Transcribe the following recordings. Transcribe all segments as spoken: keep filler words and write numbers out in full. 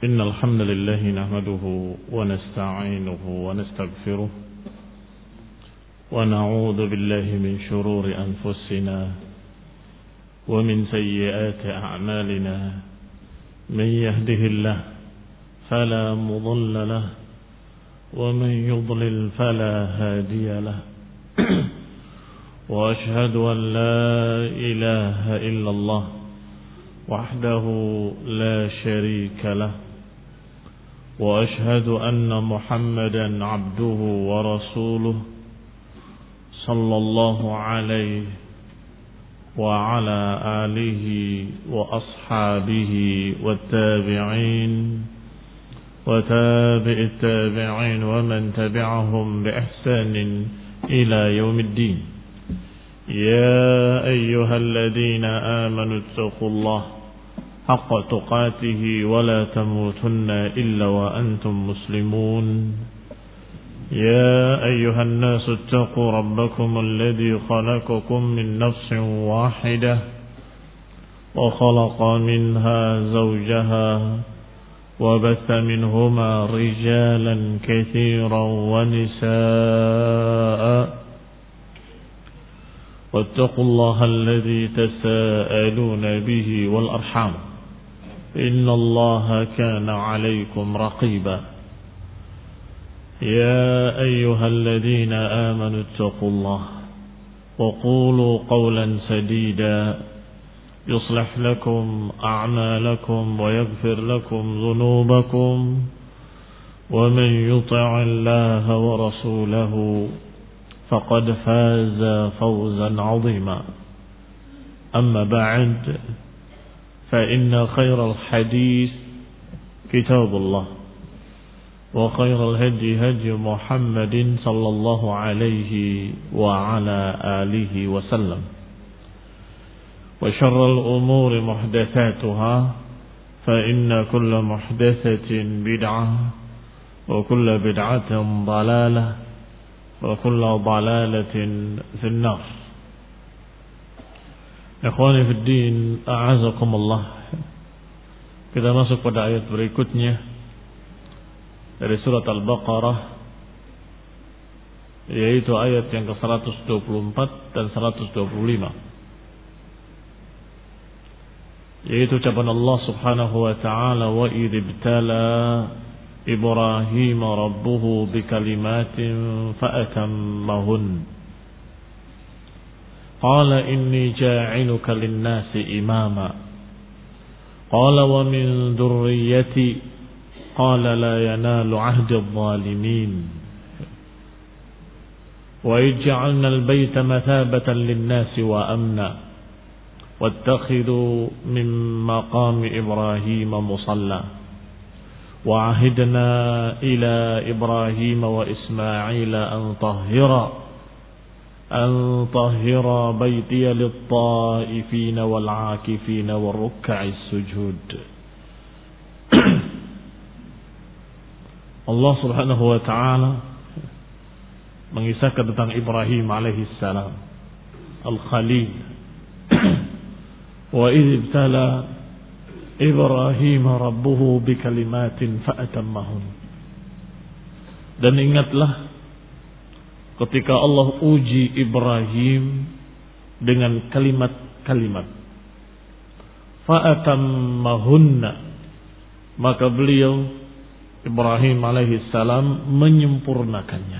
إن الحمد لله نحمده ونستعينه ونستغفره ونعوذ بالله من شرور أنفسنا ومن سيئات أعمالنا من يهده الله فلا مضل له ومن يضلل فلا هادي له وأشهد أن لا إله إلا الله وحده لا شريك له وأشهد أن محمدا عبده ورسوله صلى الله عليه وعلى آله وأصحابه والتابعين وتابع التابعين ومن تبعهم بإحسان إلى يوم الدين. يا أيها الذين آمنوا اتقوا الله حق تقاته ولا تموتن إلا وأنتم مسلمون. يا أيها الناس اتقوا ربكم الذي خلقكم من نفس واحدة وخلق منها زوجها وبث منهما رجالا كثيرا ونساء واتقوا الله الذي تساءلون به والأرحام إن الله كان عليكم رقيبا. يا أيها الذين آمنوا اتقوا الله وقولوا قولا سديدا يصلح لكم أعمالكم ويغفر لكم ذنوبكم ومن يطع الله ورسوله فقد فاز فوزا عظيما. أما بعد فإن خير الحديث كتاب الله وخير الهدي هدي محمد صلى الله عليه وعلى آله وسلم وشر الأمور محدثاتها فإن كل محدثة بدعة وكل بدعة ضلالة وكل ضلالة في النار. Ikhwani fi din, a'azakumullah. Kita masuk pada ayat berikutnya dari surat Al-Baqarah, yaitu ayat yang ke seratus dua puluh empat dan seratus dua puluh lima, yaitu ucapan Allah Subhanahu wa ta'ala, wa idh ibtala Ibrahim rabbuhu bikalimatin fa'atammahun qala inni ja'iluka lin-nasi imama qala wa min dhurriyyati qala la yanalu 'ahdi adh-dhalimin wa ij'alna al-bayta mathabatan lin-nasi wa amna wattakhidhu min maqami Ibrahim musalla وعهدنا إلى إبراهيم وإسماعيل أن طهر أن طهر بيتي للطائفين والعاكفين والركع السجود. Allah Subhanahu wa ta'ala mengisahkan tentang Ibrahim alaihi salam Al-Khalil. Wa idh ibtala Ibrahim rabbuhu bikalimatin fa'atammahun. Dan ingatlah ketika Allah uji Ibrahim dengan kalimat-kalimat, fa'atammahunna, maka beliau Ibrahim alaihi salam menyempurnakannya.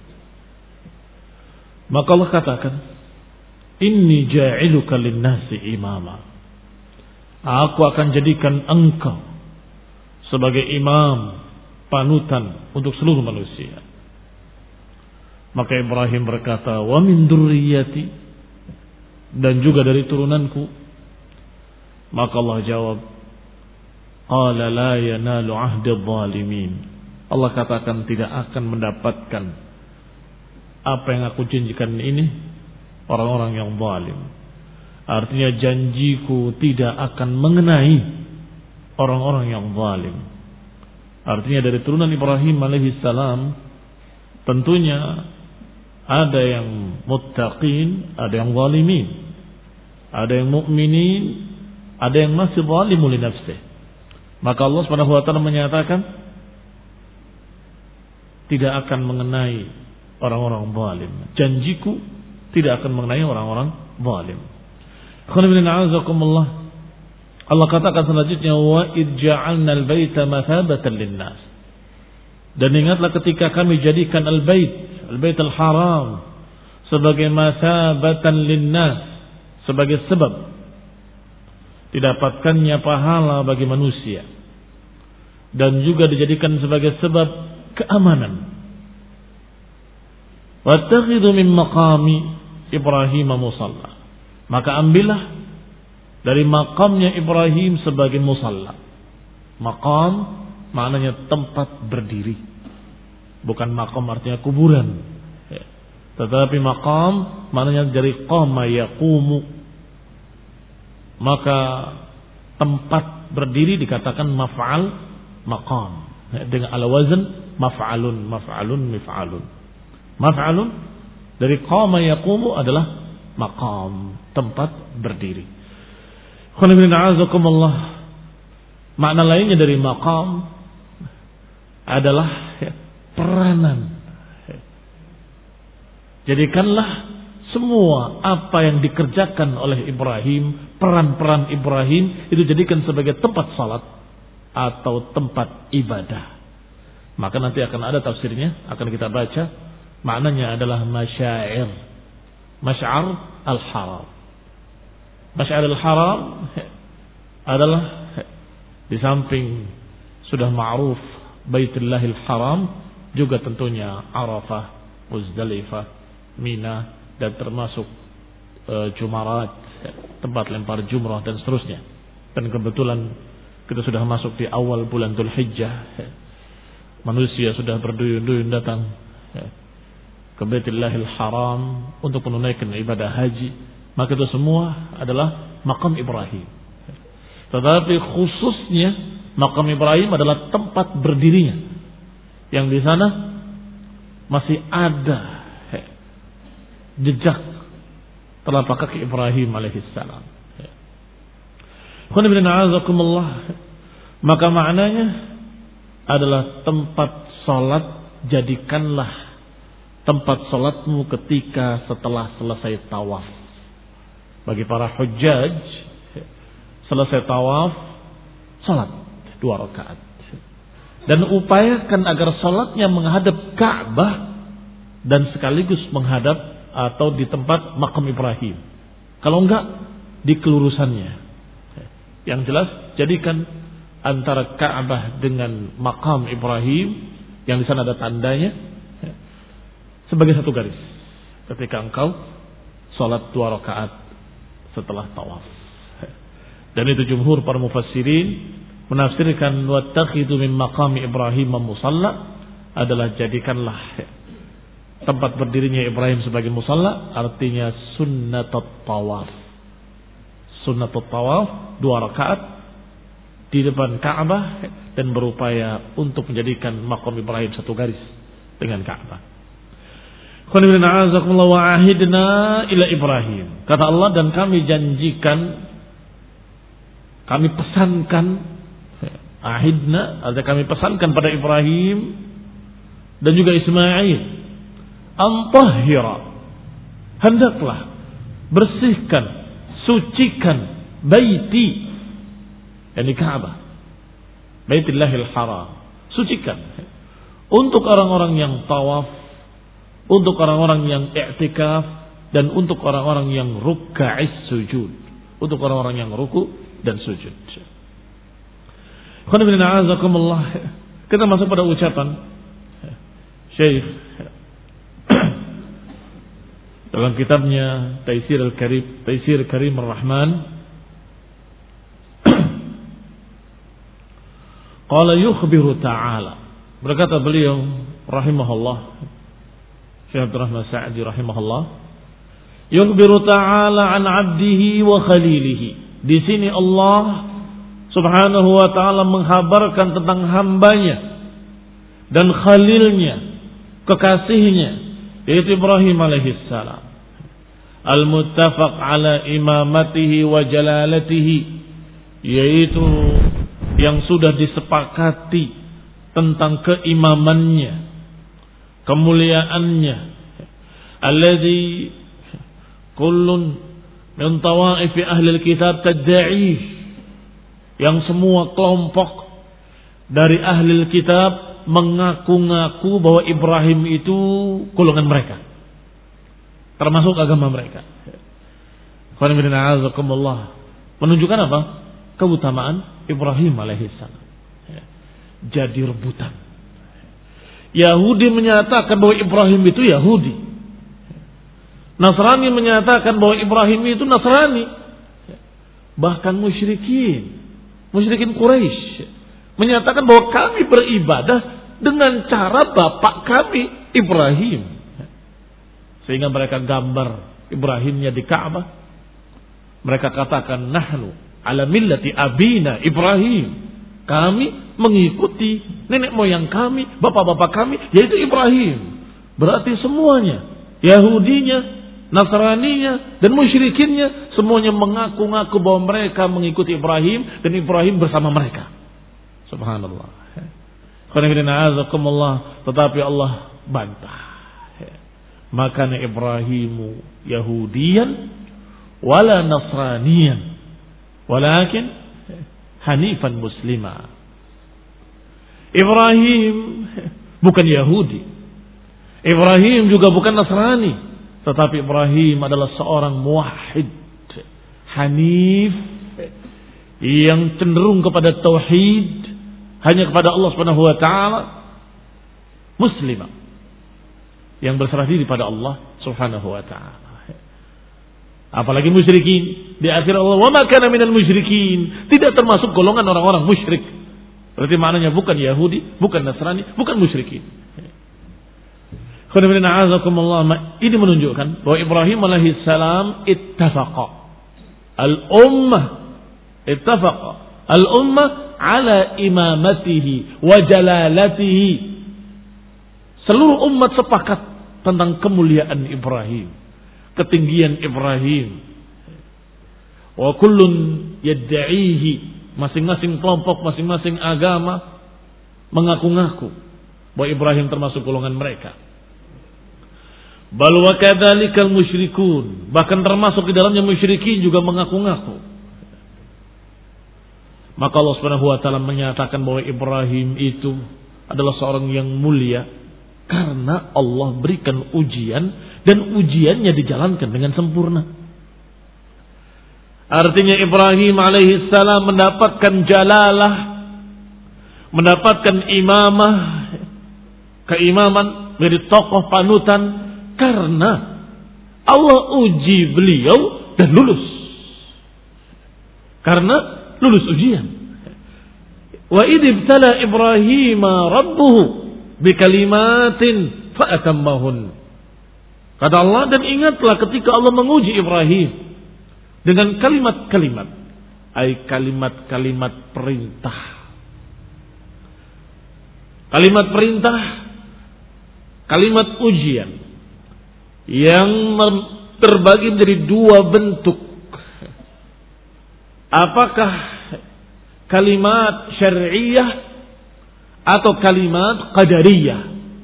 Maka Allah katakan, inni ja'iluka lin-nasi imama, aku akan jadikan engkau sebagai imam, panutan untuk seluruh manusia. Maka Ibrahim berkata, wa min dzurriyyati, dan juga dari turunanku. Maka Allah jawab, qala la yanalu 'ahdi adh-dhalimin. Allah katakan tidak akan mendapatkan apa yang aku janjikan ini orang-orang yang zalim. Artinya janjiku tidak akan mengenai orang-orang yang zalim. Artinya dari turunan Ibrahim alaihi salam tentunya ada yang muttaqin, ada yang zalimin, ada yang mukminin, ada yang masih zalimu li nafsih. Maka Allah Subhanahu wa taala menyatakan tidak akan mengenai orang-orang zalim. Janjiku tidak akan mengenai orang-orang zalim. Allah katakan selanjutnya, wa id ja'alna al-baita mathabatan lin-nas. Dan ingatlah ketika kami jadikan al-bait, al-bait al-haram sebagai mathabatan lin-nas, sebagai sebab didapatkannya pahala bagi manusia, dan juga dijadikan sebagai sebab keamanan. Wattakhidhu min maqami Ibrahim musalla. Maka ambillah dari makamnya Ibrahim sebagai musalla. Maqam maknanya tempat berdiri, bukan makam artinya kuburan, tetapi maqam maknanya dari qama yaqumu. Maka tempat berdiri dikatakan maf'al maqam dengan ala wazn maf'alun maf'alun mif'alun. Maf'alun dari qama yaqumu adalah maqam, tempat berdiri. Makna lainnya dari maqam adalah peranan. Jadikanlah semua apa yang dikerjakan oleh Ibrahim, peran-peran Ibrahim itu jadikan sebagai tempat salat atau tempat ibadah. Maka nanti akan ada tafsirnya, akan kita baca. Maknanya adalah masyair, masy'ar al-haram. Masy'ar al-haram adalah di samping sudah ma'ruf Baitullahil Haram, juga tentunya Arafah, Muzdalifah, Mina, dan termasuk e, Jumarat, tempat lempar jumrah dan seterusnya. Dan kebetulan kita sudah masuk di awal bulan Dzulhijjah, manusia sudah berduyun-duyun datang ke Baitullahil Haram untuk menunaikan ibadah haji. Maka itu semua adalah makam Ibrahim. Tetapi khususnya makam Ibrahim adalah tempat berdirinya, yang di sana masih ada jejak telapak kaki Ibrahim alaihissalam. Maka maknanya adalah tempat salat. Jadikanlah tempat salatmu ketika setelah selesai tawaf. Bagi para hujjaj, selesai tawaf, salat dua rakaat. Dan upayakan agar salatnya menghadap Ka'bah dan sekaligus menghadap atau di tempat makam Ibrahim. Kalau enggak, di kelurusannya. Yang jelas, jadikan antara Ka'bah dengan makam Ibrahim, yang di sana ada tandanya, sebagai satu garis ketika engkau salat dua rakaat setelah tawaf. Dan itu jumhur para mufassirin menafsirkan wattakhidhu min maqami Ibrahim musalla adalah jadikanlah tempat berdirinya Ibrahim sebagai musalla, artinya sunnatut tawaf. Sunnatut tawaf dua rakaat di depan Ka'bah dan berupaya untuk menjadikan makam Ibrahim satu garis dengan Ka'bah. Wa ahidna ila Ibrahim. Kata Allah, dan kami janjikan, kami pesankan, ahidna, artinya kami pesankan pada Ibrahim dan juga Ismail, antahhira, hendaklah bersihkan, sucikan baiti, yakni Ka'bah, Baitullahil Haram, sucikan untuk orang-orang yang tawaf, untuk orang-orang yang i'tikaf, dan untuk orang-orang yang ruka'is sujud, untuk orang-orang yang ruku dan sujud. Kita masuk pada ucapan Syekh dalam kitabnya Taisir al-Karim, Taisir Karim ar-Rahman. Qala yukhbiru ta'ala, berkata beliau rahimahullah, Syekh Abdul Rahman Sa'di rahimahullah, yukhbiru ta'ala an 'abdihi wa khalilihi. Di sini Allah Subhanahu wa ta'ala menghabarkan tentang hambanya dan khalilnya, kekasihnya, yaitu Ibrahim alaihissalam. Al-muttafaq ala imamatihi wa jalalatihi, yaitu yang sudah disepakati tentang keimamannya, kemuliaannya, alladzi kullun min tawaif ahli alkitab tad'i, yang semua kelompok dari ahli alkitab mengaku-ngaku bahwa Ibrahim itu golongan mereka, termasuk agama mereka. Menunjukkan apa? Keutamaan Ibrahim alaihissalam. Jadi rebutan. Yahudi menyatakan bahwa Ibrahim itu Yahudi. Nasrani menyatakan bahwa Ibrahim itu Nasrani. Bahkan musyrikin, musyrikin Quraisy menyatakan bahwa kami beribadah dengan cara bapak kami Ibrahim. Sehingga mereka gambar Ibrahimnya di Ka'bah. Mereka katakan nahnu ala millati abina Ibrahim. Kami mengikuti nenek moyang kami, bapak-bapak kami, yaitu Ibrahim. Berarti semuanya, Yahudinya, Nasraninya, dan musyrikinnya, semuanya mengaku-ngaku bahwa mereka mengikuti Ibrahim, dan Ibrahim bersama mereka. Subhanallah. Tetapi Allah bantah. Makanya Ibrahimu Yahudiyan, wala Nasraniyan, walakin hanifan muslima. Ibrahim bukan Yahudi, Ibrahim juga bukan Nasrani, tetapi Ibrahim adalah seorang muwahhid, hanif, yang cenderung kepada tauhid, hanya kepada Allah Subhanahu wa taala, muslimah, yang berserah diri pada Allah Subhanahu wa taala. Apalagi musyrikin, di akhir Allah, wa ma kana minal musyrikin, tidak termasuk golongan orang-orang musyrik. Berarti maknanya bukan Yahudi, bukan Nasrani, bukan musyrikin. Ini menunjukkan bahwa Ibrahim alaihissalam ittafaqa al-ummah, ittafaqa al-ummah ala imamatihi wa jalalatihi. Seluruh umat sepakat tentang kemuliaan Ibrahim, ketinggian Ibrahim. Wa kullun yad'ihi, masing-masing kelompok, masing-masing agama mengaku-ngaku bahwa Ibrahim termasuk golongan mereka. Bal wa kadzalikal musyrikun, bahkan termasuk di dalamnya musyrikin juga mengaku-ngaku. Maka Allah Subhanahu wa taala menyatakan bahwa Ibrahim itu adalah seorang yang mulia karena Allah berikan ujian, dan ujiannya dijalankan dengan sempurna. Artinya Ibrahim alaihissalam mendapatkan jalalah, mendapatkan imamah, keimaman, menjadi tokoh panutan karena Allah uji beliau dan lulus. Karena lulus ujian. Wa idh ibtala Ibrahim rabbuhu bikalimatin fa'atammahun. Kata Allah, dan ingatlah ketika Allah menguji Ibrahim dengan kalimat-kalimat, ay kalimat-kalimat perintah. Kalimat perintah, kalimat ujian yang terbagi menjadi dua bentuk. Apakah kalimat syar'iyah atau kalimat qadariyah?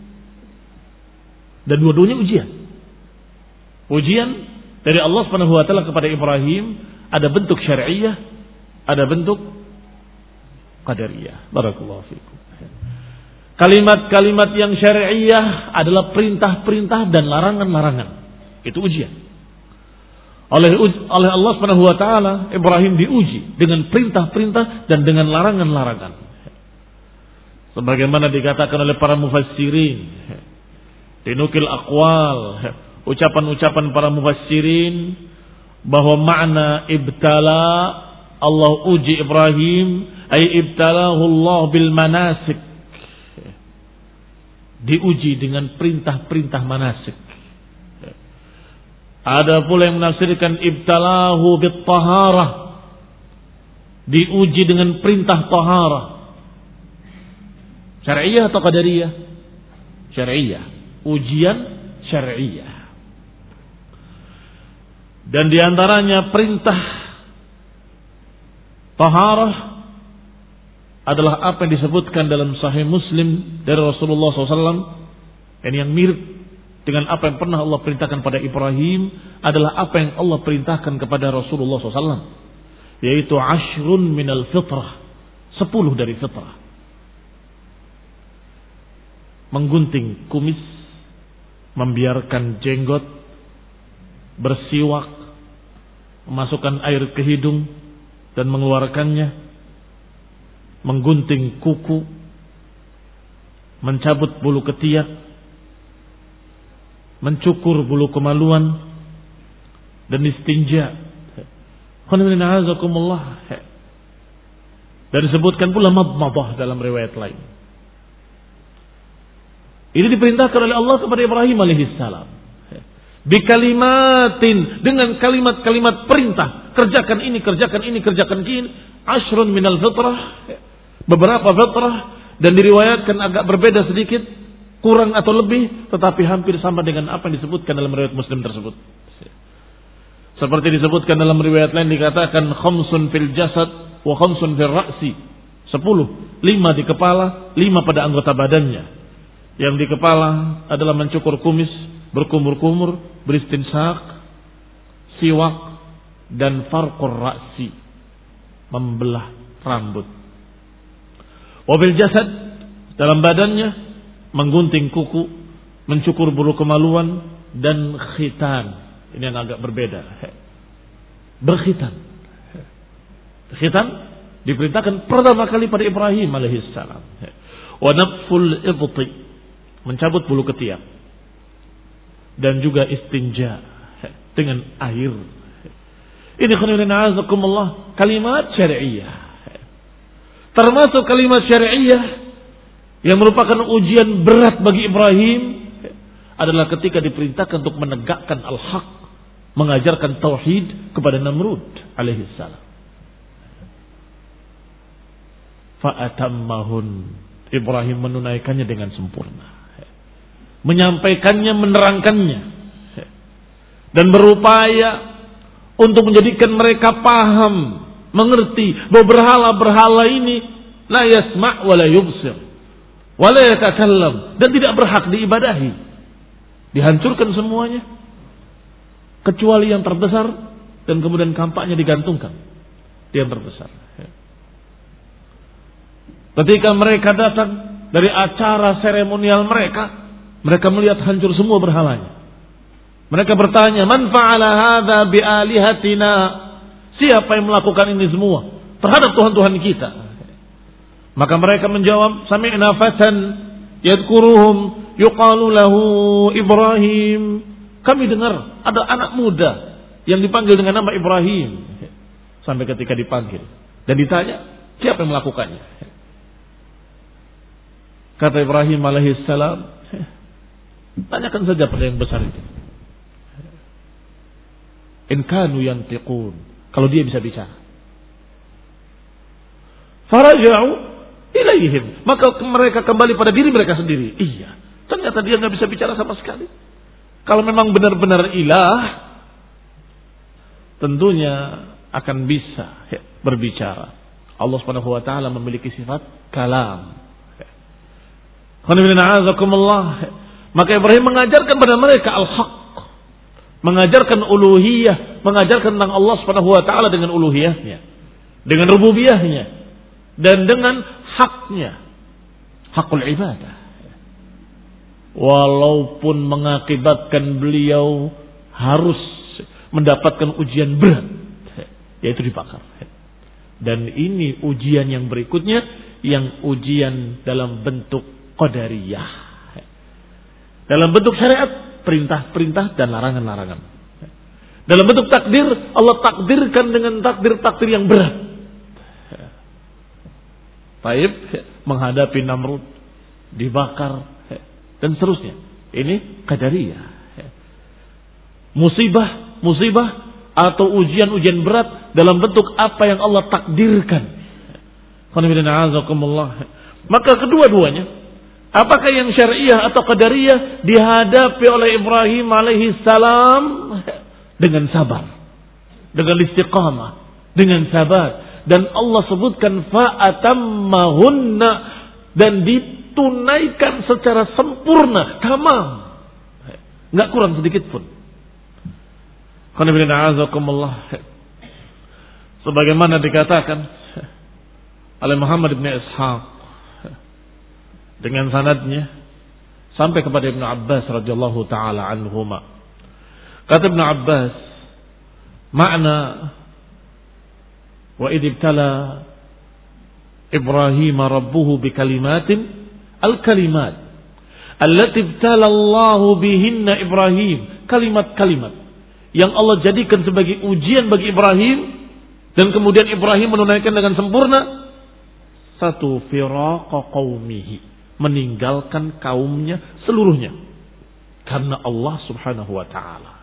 Dan dua-duanya ujian. Ujian dari Allah Subhanahu wa taala kepada Ibrahim ada bentuk syar'iyah, ada bentuk qadariyah. Barakallahu fikum. Kalimat-kalimat yang syar'iyah adalah perintah-perintah dan larangan-larangan. Itu ujian. Oleh oleh Allah Subhanahu wa taala Ibrahim diuji dengan perintah-perintah dan dengan larangan-larangan. Sebagaimana dikatakan oleh para mufassirin, dinukil aqwal, ucapan-ucapan para mufassirin bahwa makna ibtala, Allah uji Ibrahim, ay ibtalahu Allah bil manasik, diuji dengan perintah-perintah manasik. Ada pula yang menafsirkan ibtalahu bit taharah, diuji dengan perintah taharah. Syar'iyah atau qadariyah? Syar'iyah, ujian syar'iyah. Dan diantaranya perintah taharah adalah apa yang disebutkan dalam Sahih Muslim dari Rasulullah shallallahu alaihi wasallam, dan yang mirip dengan apa yang pernah Allah perintahkan pada Ibrahim adalah apa yang Allah perintahkan kepada Rasulullah shallallahu alaihi wasallam, yaitu ashrun minal fitrah, sepuluh dari fitrah. Menggunting kumis, membiarkan jenggot, bersiwak, memasukkan air ke hidung dan mengeluarkannya, menggunting kuku, mencabut bulu ketiak, mencukur bulu kemaluan, dan istinja. Dan disebutkan pula madmadah dalam riwayat lain. Ini diperintahkan oleh Allah kepada Ibrahim alaihissalam. Bikalimatin, dengan kalimat-kalimat perintah. Kerjakan ini, kerjakan ini, kerjakan ini. Ashrun minal fitrah. Beberapa fitrah. Dan diriwayatkan agak berbeda sedikit. Kurang atau lebih. Tetapi hampir sama dengan apa yang disebutkan dalam riwayat Muslim tersebut. Seperti disebutkan dalam riwayat lain dikatakan khamsun fil jasad wa khamsun fil ra'si. Sepuluh. Lima di kepala, lima pada anggota badannya. Yang di kepala adalah mencukur kumis, berkumur-kumur, beristinsak, siwak, dan farqur ra'si, membelah rambut. Wabil jasad, dalam badannya, menggunting kuku, mencukur bulu kemaluan, dan khitan. Ini yang agak berbeda. Berkhitan. Khitan diperintahkan pertama kali pada Ibrahim alaihissalam. Wa naful ibti, mencabut bulu ketiak, dan juga istinja dengan air. Ini kalimat syari'iyah, termasuk kalimat syari'iyah yang merupakan ujian berat bagi Ibrahim adalah ketika diperintahkan untuk menegakkan al-haq, mengajarkan tauhid kepada Namrud alaihissalam. Fa'atammahun, Ibrahim menunaikannya dengan sempurna, menyampaikannya, menerangkannya, dan berupaya untuk menjadikan mereka paham, mengerti bahwa berhala-berhala ini la yasma' wa la yubsir wa la yatakallam, dan tidak berhak diibadahi. Dihancurkan semuanya kecuali yang terbesar, dan kemudian kampaknya digantungkan di yang terbesar. Ketika mereka datang dari acara seremonial mereka, mereka melihat hancur semua berhalanya. Mereka bertanya, "Man fa'ala hadza bi alihatina?" Siapa yang melakukan ini semua terhadap Tuhan-Tuhan kita? Maka mereka menjawab, "Sami'na fatan yadhkuruhum yuqalu lahu Ibrahim." Kami dengar ada anak muda yang dipanggil dengan nama Ibrahim. Sampai ketika dipanggil dan ditanya, siapa yang melakukannya? Kata Ibrahim alaihissalam, tanyakan saja pada yang besar itu. In kanu yantiqun, kalau dia bisa bicara. Faraja'u ilaihim, maka mereka kembali pada diri mereka sendiri. Iya, ternyata dia nggak bisa bicara sama sekali. Kalau memang benar-benar ilah, tentunya akan bisa berbicara. Allah Subhanahu wa taala memiliki sifat kalam. Maka Ibrahim mengajarkan kepada mereka al-haq, mengajarkan uluhiyah, mengajarkan tentang Allah Subhanahu wa taala dengan uluhiyahnya, dengan rububiyahnya, dan dengan haknya, hakul ibadah. Walaupun mengakibatkan beliau harus mendapatkan ujian berat, yaitu dibakar. Dan ini ujian yang berikutnya, yang ujian dalam bentuk qadariyah, dalam bentuk syariat, perintah-perintah dan larangan-larangan. Dalam bentuk takdir, Allah takdirkan dengan takdir-takdir yang berat. Taib menghadapi Namrud, dibakar, dan seterusnya. Ini qadariyah. Musibah, musibah atau ujian-ujian berat dalam bentuk apa yang Allah takdirkan. Maka kedua-duanya, apakah yang syariah atau qadariyah, dihadapi oleh Ibrahim alaihi salam dengan sabar, dengan istiqamah, dengan sabar, dan Allah sebutkan fa'atammahunna, dan ditunaikan secara sempurna, tamam, nggak kurang sedikit pun. Sebagaimana dikatakan oleh Muhammad bin Ishaq dengan sanadnya sampai kepada Ibnu Abbas radhiyallahu taala anhuma. Kata Ibnu Abbas, makna wa idh ibtala Ibrahim rabbuhu bikalimatin, al-kalimat allati ibtala Allah bihinna Ibrahim, kalimat-kalimat yang Allah jadikan sebagai ujian bagi Ibrahim, dan kemudian Ibrahim menunaikan dengan sempurna. Satu, firaqa qaumihi, meninggalkan kaumnya seluruhnya karena Allah Subhanahu wa taala.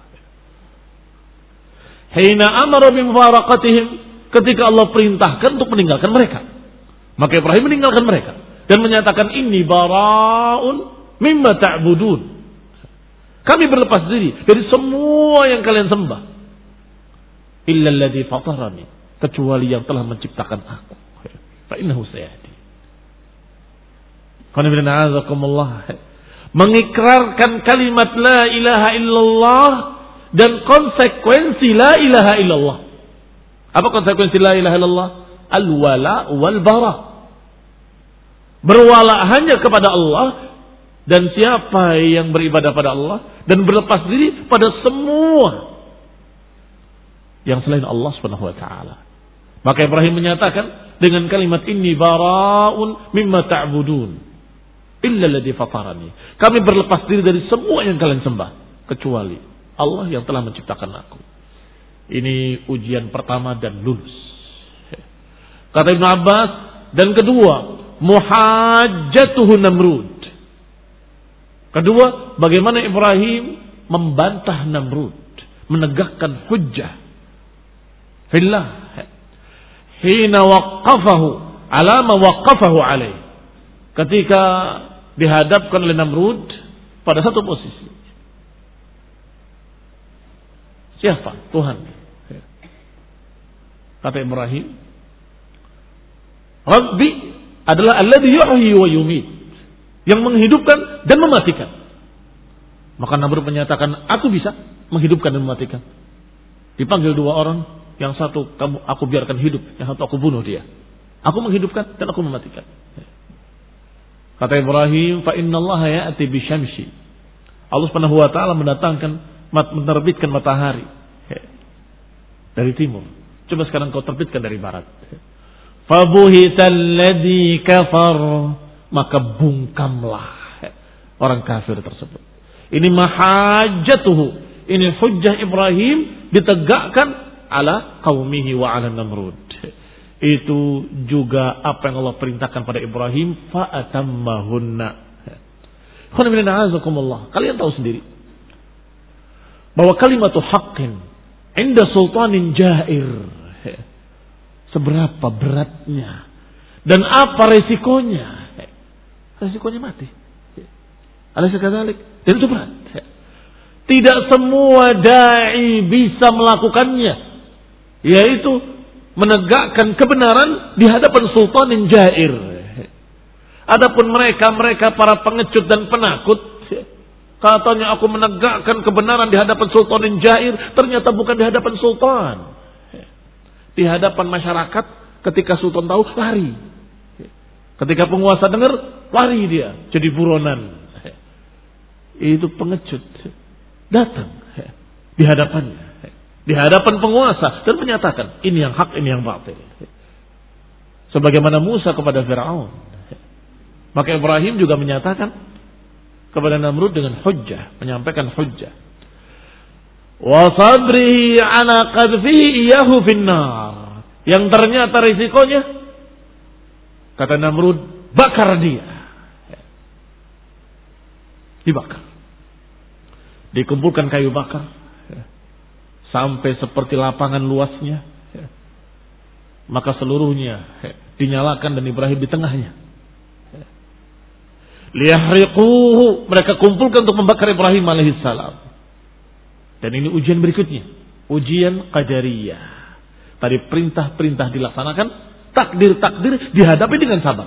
Hina amara bi mufaraqatihim, ketika Allah perintahkan untuk meninggalkan mereka, maka Ibrahim meninggalkan mereka dan menyatakan inni bara'un mimma ta'budun. Kami berlepas diri dari semua yang kalian sembah. Illa alladhi fatarani, kecuali yang telah menciptakan aku. Fa innahu sayahdi. Mengikrarkan kalimat la ilaha illallah dan konsekuensi la ilaha illallah. Apa konsekuensi la ilaha illallah? Al-wala wal bara. Berwala hanya kepada Allah, dan siapa yang beribadah pada Allah dan berlepas diri pada semua yang selain Allah Subhanahu wa taala. Maka Ibrahim menyatakan dengan kalimat inni bara'un mimma ta'budun illa alladhi fatarani. Kami berlepas diri dari semua yang kalian sembah kecuali Allah yang telah menciptakan aku. Ini ujian pertama dan lulus. Kata Ibnu Abbas, dan kedua, muhajjatuhu Namrud. Kedua, bagaimana Ibrahim membantah Namrud, menegakkan hujjah fillah hina waqqafahu ala ma waqqafahu alaih, ketika dihadapkan oleh Namrud pada satu posisi. Siapa? Tuhan. Kata Ibrahim, Rabbi adalah alladhi yuhyi wa yumit, yang menghidupkan dan mematikan. Maka Namrud menyatakan, aku bisa menghidupkan dan mematikan. Dipanggil dua orang, yang satu kamu aku biarkan hidup, yang satu aku bunuh dia. Aku menghidupkan dan aku mematikan. Kata Ibrahim, fa innallaha ya'ti bisyamsi. Allah Subhanahu wa taala mendatangkan, menerbitkan matahari dari timur. Coba sekarang kau terbitkan dari barat. Fa buhital ladzi kafar, maka bungkamlah orang kafir tersebut. Ini mahajatuhu, ini hujjah Ibrahim ditegakkan ala qaumihi wa ala Namrud. Itu juga apa yang Allah perintahkan pada Ibrahim, fa atammahunna. Kalian tahu sendiri bahwa kalimatu haqqin inda sultanin jair, seberapa beratnya dan apa resikonya. Resikonya mati. Alaysa kadzalik? Dan itu berat. Tidak semua dai bisa melakukannya, yaitu menegakkan kebenaran di hadapan sultanin jair. Adapun mereka-mereka para pengecut dan penakut, katanya aku menegakkan kebenaran di hadapan sultanin jair, ternyata bukan di hadapan sultan. Di hadapan masyarakat, ketika sultan tahu, lari. Ketika penguasa dengar, lari dia, jadi buronan. Itu pengecut. Datang di hadapannya, di hadapan penguasa, dan menyatakan, ini yang hak, ini yang batil. Sebagaimana Musa kepada Fir'aun. Maka Ibrahim juga menyatakan kepada Namrud dengan hujjah, menyampaikan hujjah. Wa sabrihi ala qadfihi iyahu finnar. Yang ternyata risikonya, kata Namrud, bakar dia. Dibakar. Dikumpulkan kayu bakar sampai seperti lapangan luasnya. Maka seluruhnya dinyalakan dan Ibrahim di tengahnya. Liyahriquhu, mereka kumpulkan untuk membakar Ibrahim alaihissalam. Dan ini ujian berikutnya, ujian qadariyah. Tadi perintah-perintah dilaksanakan, takdir-takdir dihadapi dengan sabar.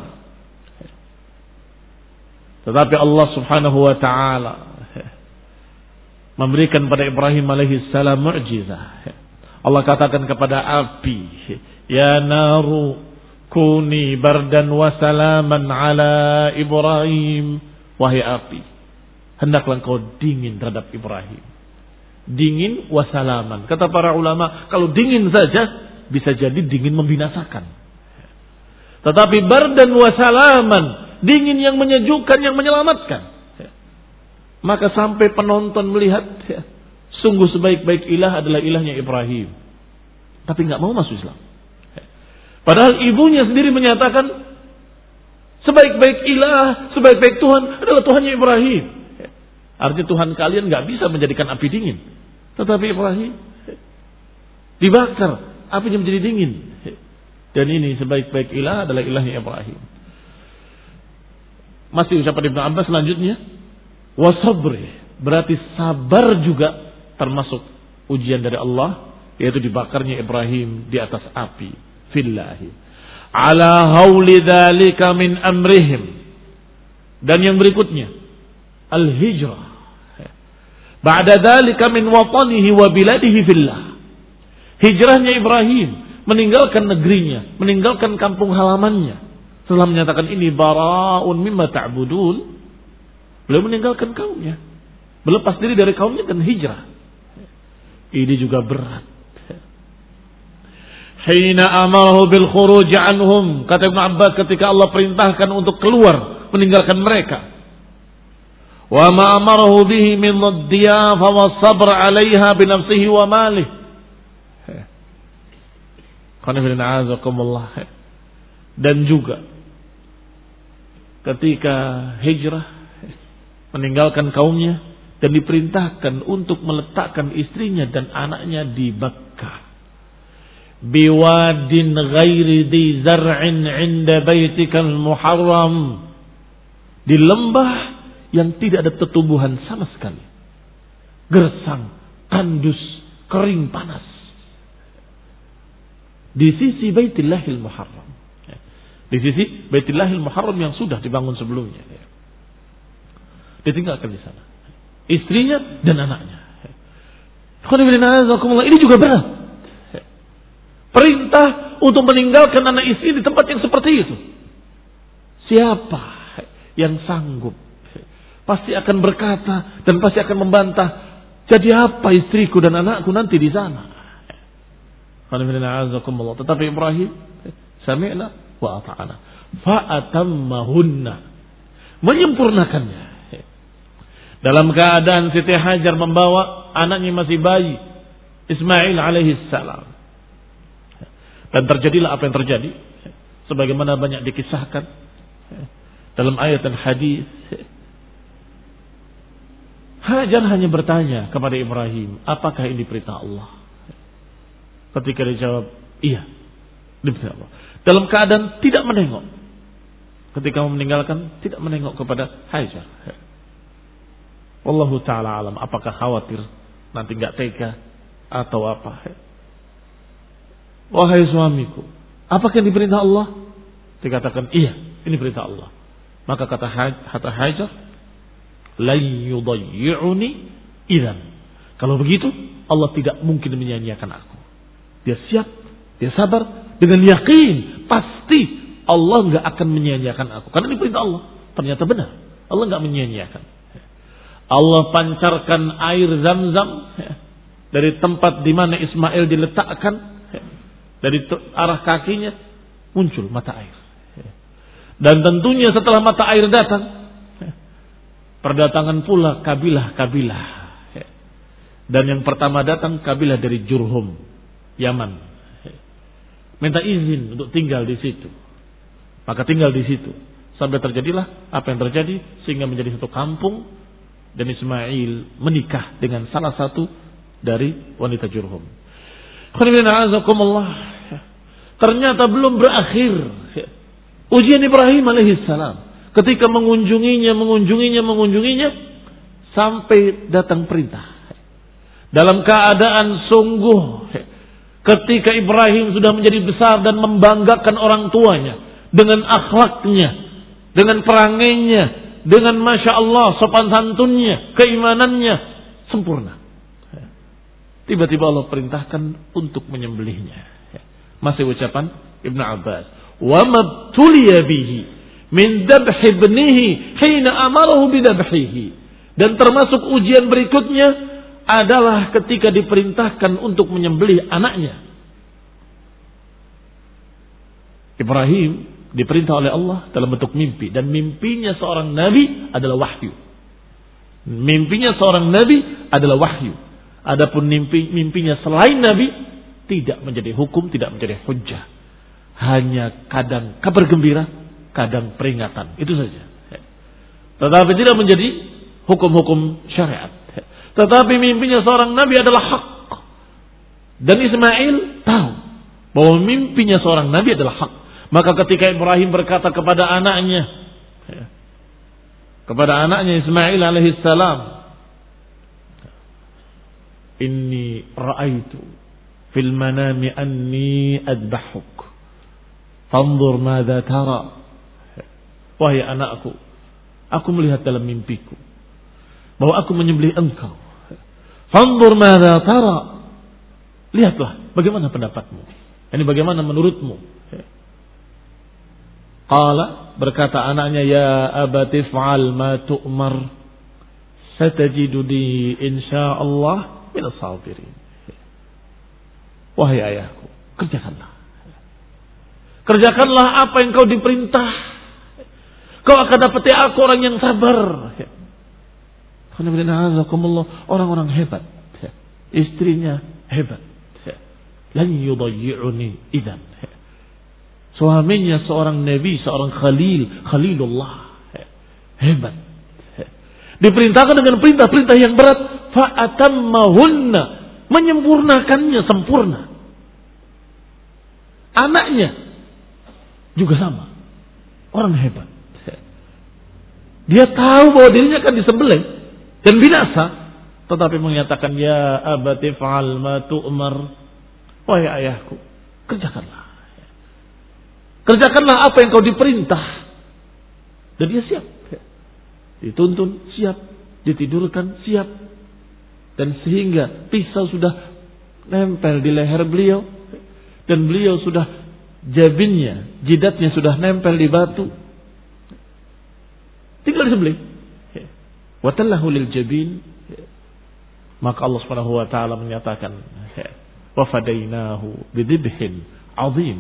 Tetapi Allah Subhanahu wa taala memberikan pada Ibrahim alaihi salam mukjizah. Allah katakan kepada api, "Ya naru kuni bardan wa salaman ala Ibrahim." Wahai api, hendaklah engkau dingin terhadap Ibrahim. Dingin wa salaman. Kata para ulama, kalau dingin saja bisa jadi dingin membinasakan. Tetapi bardan wa salaman, dingin yang menyejukkan, yang menyelamatkan. Maka sampai penonton melihat, sungguh sebaik-baik ilah adalah ilahnya Ibrahim. Tapi nggak mau masuk Islam. Padahal ibunya sendiri menyatakan, sebaik-baik ilah, sebaik-baik Tuhan adalah Tuhannya Ibrahim. Artinya Tuhan kalian nggak bisa menjadikan api dingin. Tetapi Ibrahim dibakar, apinya menjadi dingin. Dan ini sebaik-baik ilah adalah ilahnya Ibrahim. Masih ucapan Ibnu Abbas selanjutnya, wasabri, berarti sabar juga termasuk ujian dari Allah, yaitu dibakarnya Ibrahim di atas api fillahi ala hauli dzalika min amrihim. Dan yang berikutnya al-hijrah ba'da dzalika min watanihi wa biladihi fillah. Hijrahnya Ibrahim, meninggalkan negerinya, meninggalkan kampung halamannya. Setelah menyatakan ini bara'un mimma ta'budun, beliau meninggalkan kaumnya, berlepas diri dari kaumnya dan hijrah. Ini juga berat. Hina amarahu bil khuruj anhum, kata Ibnu Abbas, ketika Allah perintahkan untuk keluar meninggalkan mereka. Wa ma amarahu bihi min ad-diyafa was sabr 'alayha bi nafsihi wa malihi. Dan juga ketika hijrah meninggalkan kaumnya dan diperintahkan untuk meletakkan istrinya dan anaknya di Makkah. Biwadin ghairi di zar'in 'inda baitikal muharram, di lembah yang tidak ada tumbuhan sama sekali, gersang, tandus, kering, panas, di sisi Baitillahil Muharram, di sisi Baitillahil Muharram yang sudah dibangun sebelumnya. Ditinggalkan di sana istrinya dan anaknya. Ini juga berat. Perintah untuk meninggalkan anak istri di tempat yang seperti itu. Siapa yang sanggup? Pasti akan berkata dan pasti akan membantah. Jadi apa istriku dan anakku nanti di sana? Tetapi Ibrahim, sami'na wa ata'ana, fa'atammahunna, menyempurnakannya. Dalam keadaan Siti Hajar membawa anaknya masih bayi, Ismail alaihi salam. Dan terjadilah apa yang terjadi, sebagaimana banyak dikisahkan dalam ayat dan hadis. Hajar hanya bertanya kepada Ibrahim, apakah ini perintah Allah? Ketika dijawab, iya, ini perintah Allah. Dalam keadaan tidak menengok. Ketika meninggalkan, tidak menengok kepada Hajar. Wallahu ta'ala alam, apakah khawatir nanti nggak tega atau apa? Wahai suamiku, apakah yang diperintah Allah? Dikatakan, iya, ini perintah Allah. Maka kata Hajar, la yudayyi'uni idzan. Kalau begitu, Allah tidak mungkin menyia-nyiakan aku. Dia siap, dia sabar dengan yakin pasti Allah nggak akan menyia-nyiakan aku. Karena ini perintah Allah. Ternyata benar, Allah nggak menyia-nyiakan. Allah pancarkan air Zam-Zam dari tempat di mana Ismail diletakkan. Dari arah kakinya muncul mata air. Dan tentunya setelah mata air datang, perdatangan pula kabilah-kabilah. Dan yang pertama datang kabilah dari Jurhum, Yaman. Minta izin untuk tinggal di situ. Maka tinggal di situ. Sampai terjadilah apa yang terjadi, sehingga menjadi satu kampung. Dan Ismail menikah dengan salah satu dari wanita Jurhum. Ternyata belum berakhir ujian Ibrahim alaihissalam. Ketika mengunjunginya, mengunjunginya, mengunjunginya, sampai datang perintah. Dalam keadaan sungguh Ketika Ibrahim sudah menjadi besar dan membanggakan orang tuanya dengan akhlaknya, dengan perangainya, dengan masya Allah sopan santunnya, keimanannya sempurna. Tiba-tiba Allah perintahkan untuk menyembelihnya. Masih ucapan Ibnu Abbas, "Wa mabtuliya bihi min dabh ibnihi hina amarahu bidabhihi." Dan termasuk ujian berikutnya adalah ketika diperintahkan untuk menyembelih anaknya. Ibrahim diperintah oleh Allah dalam bentuk mimpi, dan mimpinya seorang nabi adalah wahyu. Mimpinya seorang nabi adalah wahyu. Adapun mimpi, mimpinya selain nabi tidak menjadi hukum, tidak menjadi hujjah. Hanya kadang kabar gembira, kadang peringatan. Itu saja. Tetapi tidak menjadi hukum-hukum syariat. Tetapi mimpinya seorang nabi adalah hak. Dan Ismail tahu bahwa mimpinya seorang nabi adalah hak. Maka ketika Ibrahim berkata kepada anaknya, kepada anaknya Ismail alaihissalam, "Inni ra'aitu fil manami anni adbahuk. Fanzur madza tara." Wahai anakku, aku melihat dalam mimpiku bahwa aku menyembelih engkau. Fanzur madza tara. Lihatlah bagaimana pendapatmu. Ini bagaimana menurutmu? Qala, berkata anaknya, "Ya abati fa'al ma tu'mar. Satajiduni insyaallah minas sabirin." Wahai ayahku, kerjakanlah. Kerjakanlah apa yang kau diperintah. Kau akan dapati aku orang yang sabar. Orang-orang hebat. Istrinya hebat. Lan yudayyi'uni idzan. Suaminya seorang nabi, seorang khalil, khalilullah. Hebat. Diperintahkan dengan perintah-perintah yang berat. Fa'atammahunna. Menyempurnakannya sempurna. Anaknya juga sama. Orang hebat. Dia tahu bahwa dirinya akan disembelih dan binasa. Tetapi mengatakan, "Ya abati fa'al ma tu'mar." Wahai ayahku, kerjakanlah. Kerjakanlah apa yang kau diperintah. Dan dia siap. Dituntun, siap. Ditidurkan, siap. Dan sehingga pisau sudah nempel di leher beliau. Dan beliau sudah, jabinnya, jidatnya sudah nempel di batu. Tinggal disembelih. Wa tallahu lil jabin. Maka Allah Subhanahu wa taala menyatakan, "Wa fadainahu bidhibhin 'azim."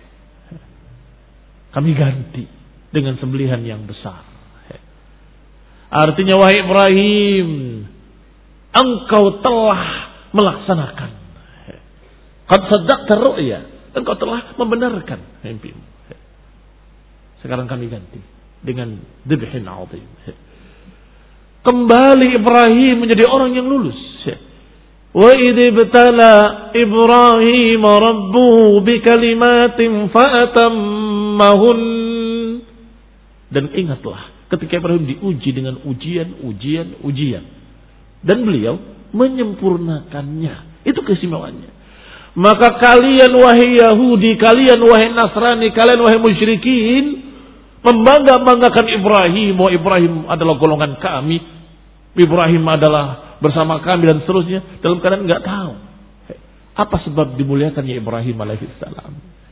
Kami ganti dengan sembelihan yang besar. Artinya, wahai Ibrahim, engkau telah melaksanakan. Qad saddaqta ru'ya. Engkau telah membenarkan mimpimu. Sekarang kami ganti dengan dhibhin 'azim. Kembali Ibrahim menjadi orang yang lulus. Wa idh ibtala Ibrahim rabbuhu bikalimatin fa'atammahun. Dan ingatlah ketika Ibrahim diuji dengan ujian, ujian, ujian. Dan beliau menyempurnakannya. Itu keistimewaannya. Maka kalian wahai Yahudi, kalian wahai Nasrani, kalian wahai musyrikin, membangga-banggakan Ibrahim. Bahwa Ibrahim adalah golongan kami. Ibrahim adalah bersama kami dan seterusnya. Dalam keadaan enggak tahu apa sebab dimuliakannya Ibrahim alaihissalam.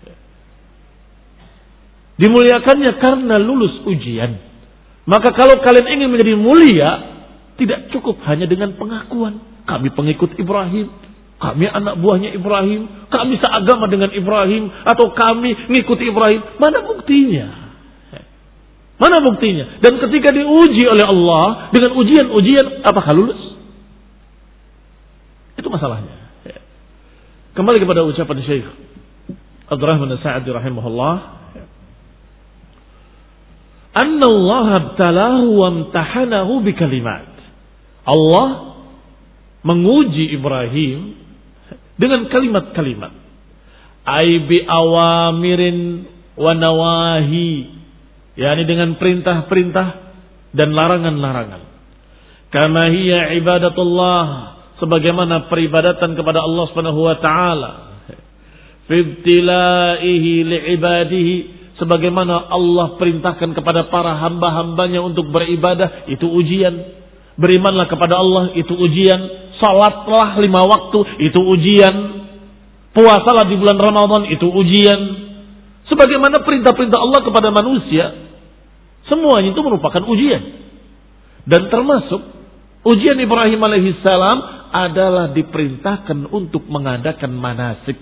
Dimuliakannya karena lulus ujian. Maka kalau kalian ingin menjadi mulia, tidak cukup hanya dengan pengakuan kami pengikut Ibrahim, kami anak buahnya Ibrahim, kami seagama dengan Ibrahim, atau kami mengikuti Ibrahim. Mana buktinya? Mana buktinya? Dan ketika diuji oleh Allah dengan ujian-ujian, apakah lulus? Itu masalahnya. Kembali kepada ucapan Syekh Abdurrahman As-Sa'di rahimahullah, "Anna Allah abtalahu wa amtahanahu bikalimat." Allah menguji Ibrahim dengan kalimat-kalimat. Ai bi awamirin wa nawahi. yakni dengan perintah-perintah dan larangan-larangan. Kama hiya ibadatullah, sebagaimana peribadatan kepada Allah Subhanahu wa taala. fi ibtilaihi li'ibadihi, sebagaimana Allah perintahkan kepada para hamba-hambanya untuk beribadah, itu ujian. Berimanlah kepada Allah, itu ujian. Salatlah lima waktu, itu ujian. Puasalah di bulan Ramadan, itu ujian. Sebagaimana perintah-perintah Allah kepada manusia, semuanya itu merupakan ujian. Dan termasuk ujian Ibrahim alaihissalam adalah diperintahkan untuk mengadakan manasik.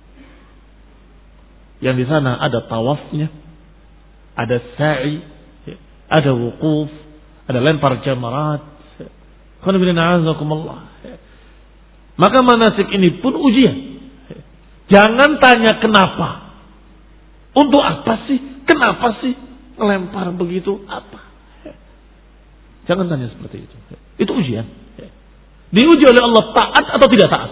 Yang di sana ada tawafnya, ada sa'i, ada wukuf, ada lempar jamarat. Maka manasik ini pun ujian. Jangan tanya kenapa. Untuk apa sih? Kenapa sih melempar begitu? Apa? Jangan tanya seperti itu. Itu ujian. Diuji oleh Allah taat atau tidak taat.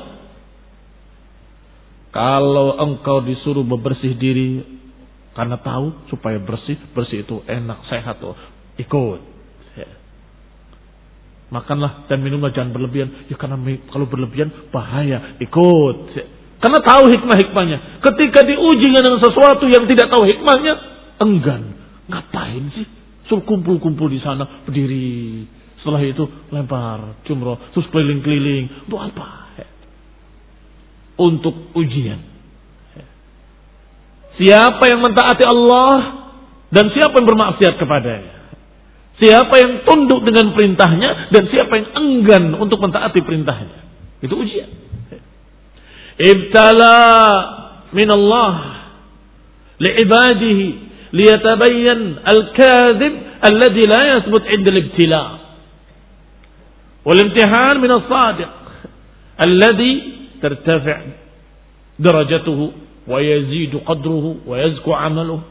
Kalau engkau disuruh bebersih diri karena tahu supaya bersih, bersih itu enak, sehat, tuh ikut. Makanlah dan minumlah jangan berlebihan. Ya karena kalau berlebihan bahaya, ikut. Karena tahu hikmah-hikmahnya. Ketika diuji dengan sesuatu yang tidak tahu hikmahnya, enggan. Ngapain sih? Suruh kumpul-kumpul di sana, berdiri. Setelah itu lempar jumroh, terus keliling-keliling. Untuk apa? Untuk ujian. Siapa yang mentaati Allah dan siapa yang bermaksiat kepadanya. Siapa yang tunduk dengan perintahnya dan siapa yang enggan untuk mentaati perintahnya. Itu ujian. Ibtala min Allah li'ibadihi liyatabayyan al-kadhib alladhi la yathbut 'inda al-ibtila. Wal imtihan min as-sadiq alladhi tartafi' darajatuhu wa yazidu qadruhu wa yazku 'amaluhu.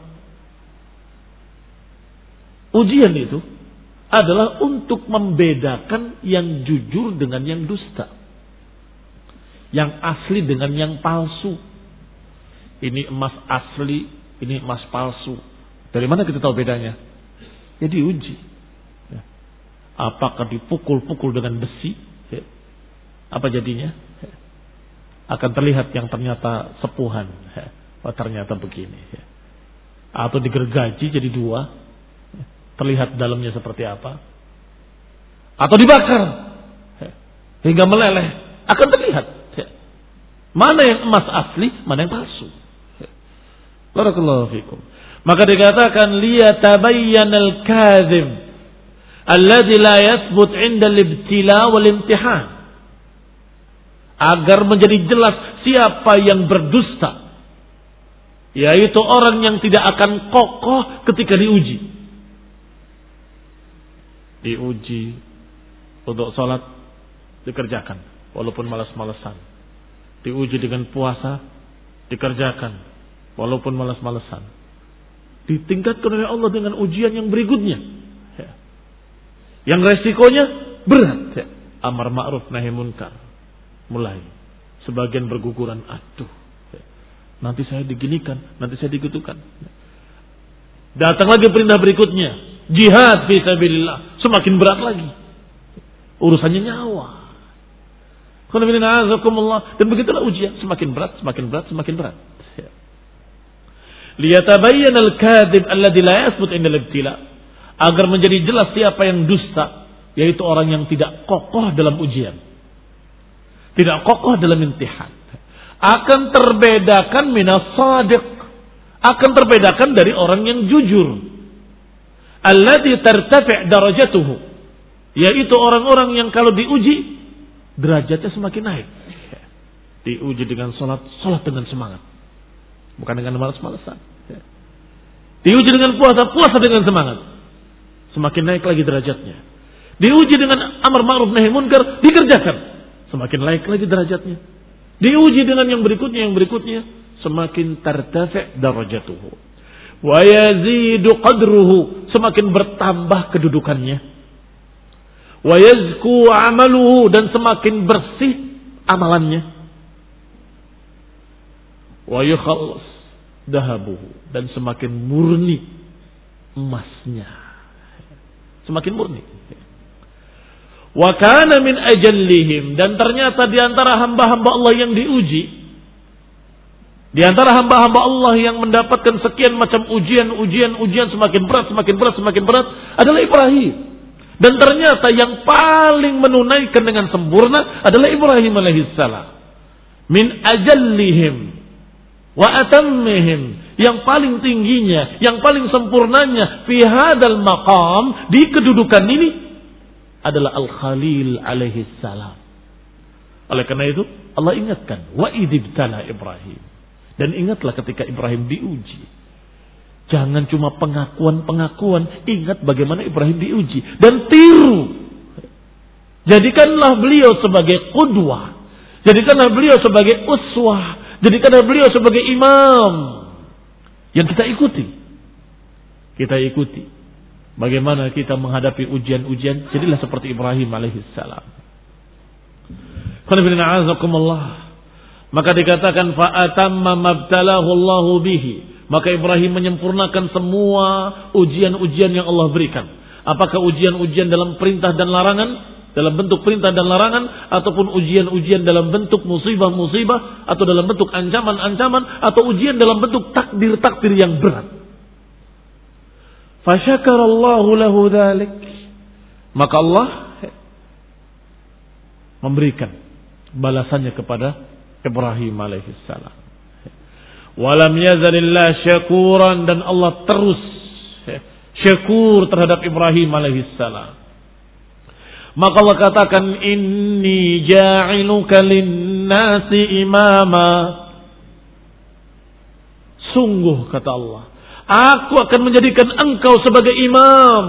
Ujian itu adalah untuk membedakan yang jujur dengan yang dusta. Yang asli dengan yang palsu. Ini emas asli, ini emas palsu. Dari mana kita tahu bedanya? Ya diuji. Ya. Apakah dipukul-pukul dengan besi? Ya. Apa jadinya? Ya. Akan terlihat yang ternyata sepuhan. Ya. Oh, ternyata begini. Ya. Atau digergaji jadi dua. Terlihat dalamnya seperti apa. Atau dibakar hingga meleleh, akan terlihat mana yang emas asli, mana yang palsu. Barakallahu fikum. Maka dikatakan liyatabayyana al-kadhib alladhi la yathbut 'inda al-ibtila wal imtihan. Agar menjadi jelas siapa yang berdusta, yaitu orang yang tidak akan kokoh ketika diuji. Diuji untuk sholat dikerjakan walaupun malas-malesan. Diuji dengan puasa dikerjakan walaupun malas-malesan. Ditingkatkan oleh Allah dengan ujian yang berikutnya, ya. Yang resikonya berat, ya. Amar ma'ruf nahi munkar. Mulai sebagian berguguran, aduh, ya. Nanti saya diginikan, nanti saya digitukan, ya. Datang lagi perintah berikutnya, jihad fi sabilillah. Semakin berat lagi. Urusannya nyawa. Dan begitulah ujian. Semakin berat, semakin berat, semakin berat. Liyatabayyana al-kadhib alladhi la yathbut 'inda al-ibtila. Agar menjadi jelas siapa yang dusta. Yaitu orang yang tidak kokoh dalam ujian. Tidak kokoh dalam imtihan. Akan terbedakan minas sadiq. Akan terbedakan dari orang yang jujur. Alladhi tartafi' darajatuhu, yaitu orang-orang yang kalau diuji derajatnya semakin naik. Diuji dengan salat, salat dengan semangat, bukan dengan malas-malasan. Diuji dengan puasa, puasa dengan semangat, semakin naik lagi derajatnya. Diuji dengan amar ma'ruf nahi munkar, dikerjakan, semakin naik lagi derajatnya. Diuji dengan yang berikutnya, yang berikutnya, semakin tartafi' darajatuhu. Wa yazidu qadruhu, semakin bertambah kedudukannya. Wa yazku amaluhu, dan semakin bersih amalannya. Wa yukhallas dahabuhu, dan semakin murni emasnya. Semakin murni. Wa kana min ajallihim, dan ternyata di antara hamba-hamba Allah yang diuji Di antara hamba-hamba Allah yang mendapatkan sekian macam ujian, ujian, ujian semakin berat, semakin berat, semakin berat adalah Ibrahim. Dan ternyata yang paling menunaikan dengan sempurna adalah Ibrahim alaihissalam. Min ajallihim wa atammihim, yang paling tingginya, yang paling sempurnanya fi hadal maqam, di kedudukan ini adalah Al-Khalil alaihissalam. Oleh karena itu Allah ingatkan, wa idibtala Ibrahim. Dan ingatlah ketika Ibrahim diuji. Jangan cuma pengakuan-pengakuan, ingat bagaimana Ibrahim diuji dan tiru. Jadikanlah beliau sebagai qudwah, jadikanlah beliau sebagai uswah, jadikanlah beliau sebagai imam yang kita ikuti. Kita ikuti bagaimana kita menghadapi ujian-ujian, jadilah seperti Ibrahim alaihissalam. Maka dikatakan fa'atamma mabtalahu Allahu bihi, maka Ibrahim menyempurnakan semua ujian-ujian yang Allah berikan. Apakah ujian-ujian dalam perintah dan larangan, dalam bentuk perintah dan larangan, ataupun ujian-ujian dalam bentuk musibah-musibah, atau dalam bentuk ancaman-ancaman, atau ujian dalam bentuk takdir-takdir yang berat. Fasyakarallahu lahu dzalik, maka Allah memberikan balasannya kepada Ibrahim alaihissalam. Walam yazalillah syakuran, dan Allah terus syakur terhadap Ibrahim alaihissalam. Maka Allah katakan, inni ja'iluka linnasi imama. Sungguh kata Allah, aku akan menjadikan engkau sebagai imam.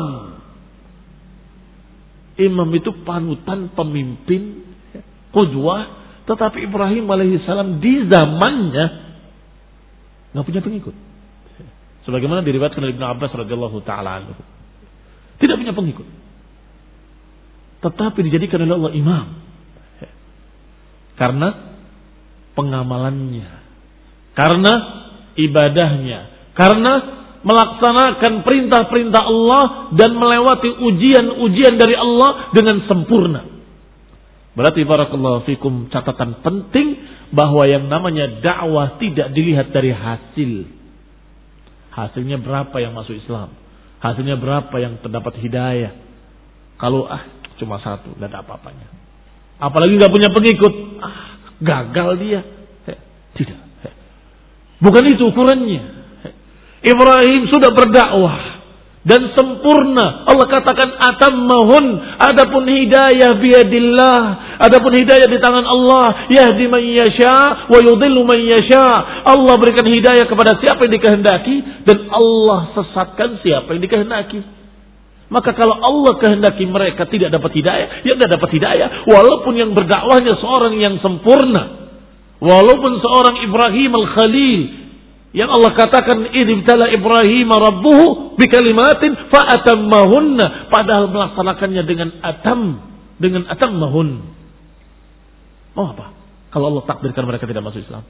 Imam itu panutan, pemimpin, qudwah. Tetapi Ibrahim alaihissalam di zamannya nggak punya pengikut. Sebagaimana diriwayatkan oleh Ibnu Abbas radhiyallahu taala anhu, tidak punya pengikut. Tetapi dijadikan oleh Allah imam karena pengamalannya, karena ibadahnya, karena melaksanakan perintah-perintah Allah dan melewati ujian-ujian dari Allah dengan sempurna. Berarti barakallahu fikum, catatan penting bahwa yang namanya dakwah tidak dilihat dari hasil. Hasilnya berapa yang masuk Islam, hasilnya berapa yang terdapat hidayah. Kalau ah cuma satu, gak ada apa-apanya. Apalagi gak punya pengikut, ah gagal dia. Tidak, bukan itu ukurannya. Ibrahim sudah berdakwah dan sempurna. Allah katakan atammahun, adapun hidayah biyadillah, adapun hidayah di tangan Allah. Yahdi man yasha wa yudhillu man yasha. Allah berikan hidayah kepada siapa yang dikehendaki, dan Allah sesatkan siapa yang dikehendaki. Maka kalau Allah kehendaki mereka tidak dapat hidayah, ya tidak dapat hidayah. Walaupun yang berdakwahnya seorang yang sempurna, walaupun seorang Ibrahim al-Khalil, yang Allah katakan idibtala Ibrahim rabbuhu bikalimatin fa'atammahunna, padahal melaksanakannya dengan atam, dengan atammahun. Mau apa? Kalau Allah takdirkan mereka tidak masuk Islam.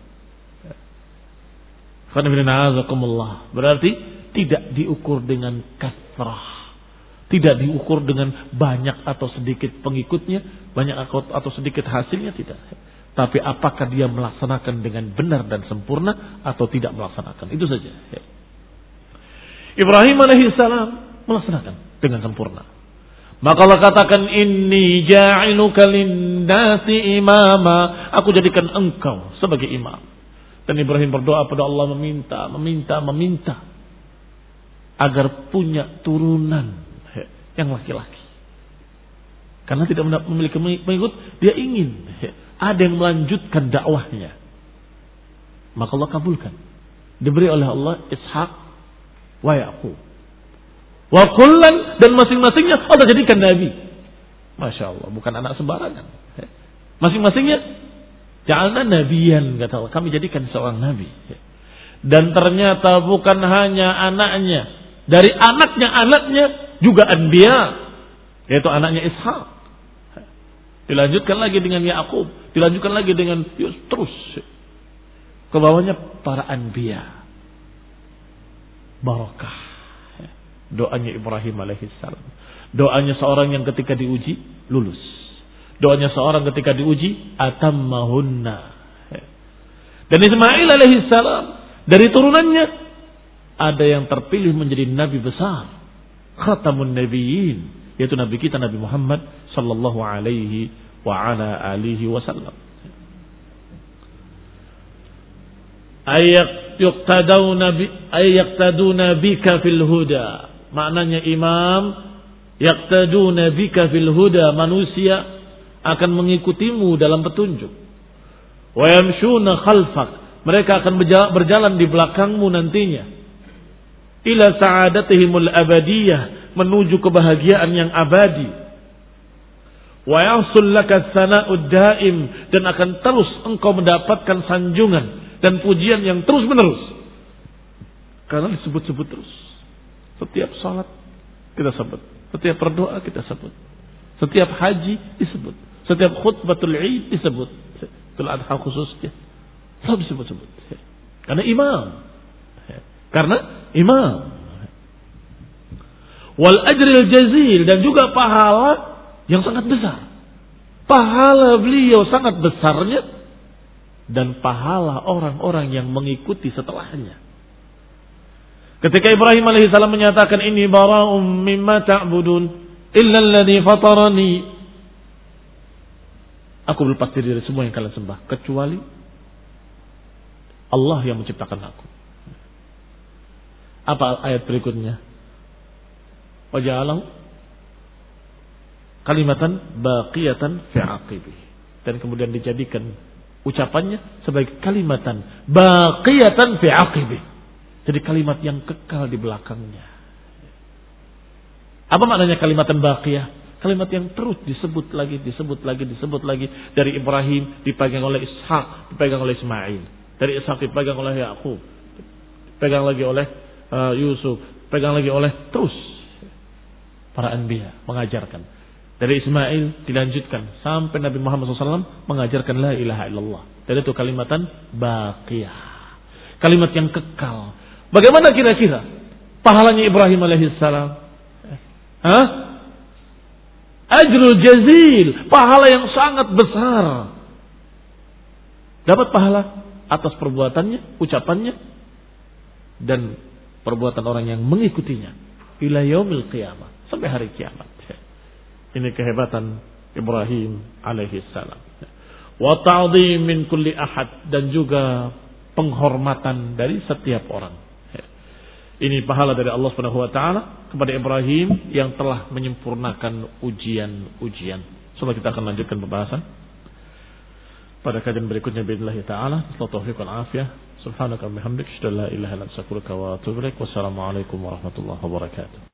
Berarti tidak diukur dengan kasrah, tidak diukur dengan banyak atau sedikit pengikutnya, banyak atau sedikit hasilnya, tidak. Tapi apakah dia melaksanakan dengan benar dan sempurna atau tidak melaksanakan. Itu saja. Ibrahim alaihissalam melaksanakan dengan sempurna. Maka Allah katakan, inni ja'iluka linnasi imama. Aku jadikan engkau sebagai imam. Dan Ibrahim berdoa pada Allah, meminta, meminta, meminta agar punya turunan yang laki-laki. Karena tidak memiliki pengikut, dia ingin ada yang melanjutkan dakwahnya. Maka Allah kabulkan. Diberi oleh Allah Ishak wa Yaqub. Wa kullan, dan masing-masingnya Allah jadikan nabi. Masya Allah, bukan anak sembarangan. Masing-masingnya ja'alna nabiyan, kata Allah, kami jadikan seorang nabi. Dan ternyata bukan hanya anaknya, dari anaknya anaknya juga anbiya, yaitu anaknya Ishak. Dilanjutkan lagi dengan Yaqub, dilanjutkan lagi dengan Yus, terus ke bawahnya para anbiya. Barakah doanya Ibrahim alaihissalam. Doanya seorang yang ketika diuji lulus. Doanya seorang ketika diuji atammahunna. Dan Ismail alaihi salam dari turunannya ada yang terpilih menjadi nabi besar, khatamun nabiyyin, yaitu nabi kita Nabi Muhammad sallallahu alaihi wa ala alihi wasallam. Ayyak yuqtaduna bi ayyaqtaduna bika fil huda. Maknanya imam, yaqtaduna bika fil huda, manusia akan mengikutimu dalam petunjuk. Wa yamshuna khalfak, mereka akan berjalan di belakangmu nantinya. Ila sa'adatihimul abadiyah, menuju kebahagiaan yang abadi. Wa yahsul laka tsana'ud daim, dan akan terus engkau mendapatkan sanjungan dan pujian yang terus menerus. Karena disebut-sebut terus. Setiap salat kita sebut, setiap berdoa kita sebut, setiap haji disebut, setiap khutbatul Id disebut, Idul Adha khususnya selalu disebut-sebut. Karena imam. Karena imam. Wal ajril jazil, dan juga pahala yang sangat besar. Pahala beliau sangat besarnya, dan pahala orang-orang yang mengikuti setelahnya. Ketika Ibrahim alaihissalam menyatakan, ini bara'um mimma ta'budun illa alladhi fatarani, aku berlepas diri dari semua yang kalian sembah kecuali Allah yang menciptakan aku. Apa ayat berikutnya? Wa ja'alahu kalimatan baqiyatan fi aqibih, dan kemudian dijadikan ucapannya sebagai kalimatan baqiyatan fi aqibih, jadi kalimat yang kekal di belakangnya. Apa maknanya kalimatan baqiyah? Kalimat yang terus disebut lagi, disebut lagi, disebut lagi. Dari Ibrahim dipegang oleh Ishak, dipegang oleh Ismail. Dari Ishak dipegang oleh Yakub, dipegang lagi oleh uh, Yusuf, dipegang lagi oleh terus para anbiya mengajarkan. Dari Ismail dilanjutkan sampai Nabi Muhammad shallallahu alaihi wasallam mengajarkan la ilaha illallah. Dan itu kalimatan baqiyah, kalimat yang kekal. Bagaimana kira-kira pahalanya Ibrahim alaihissalam? Hah? Ajrul jazil, pahala yang sangat besar. Dapat pahala atas perbuatannya, ucapannya, dan perbuatan orang yang mengikutinya ila yaumil qiyamah, sampai hari kiamat. Ini kehebatan Ibrahim alaihissalam. Wa ta'dhim min kulli ahad, dan juga penghormatan dari setiap orang. Ini pahala dari Allah Subhanahu wa taala kepada Ibrahim yang telah menyempurnakan ujian-ujian. Semoga kita akan lanjutkan pembahasan pada kajian berikutnya باذنillah taala. Taufiq wal afiyah. Subhanaka wa bihamdika, asyhadu an la ilaha illa anta, astaghfiruka wa atubu ilaik. Wassalamu alaikum warahmatullahi wabarakatuh.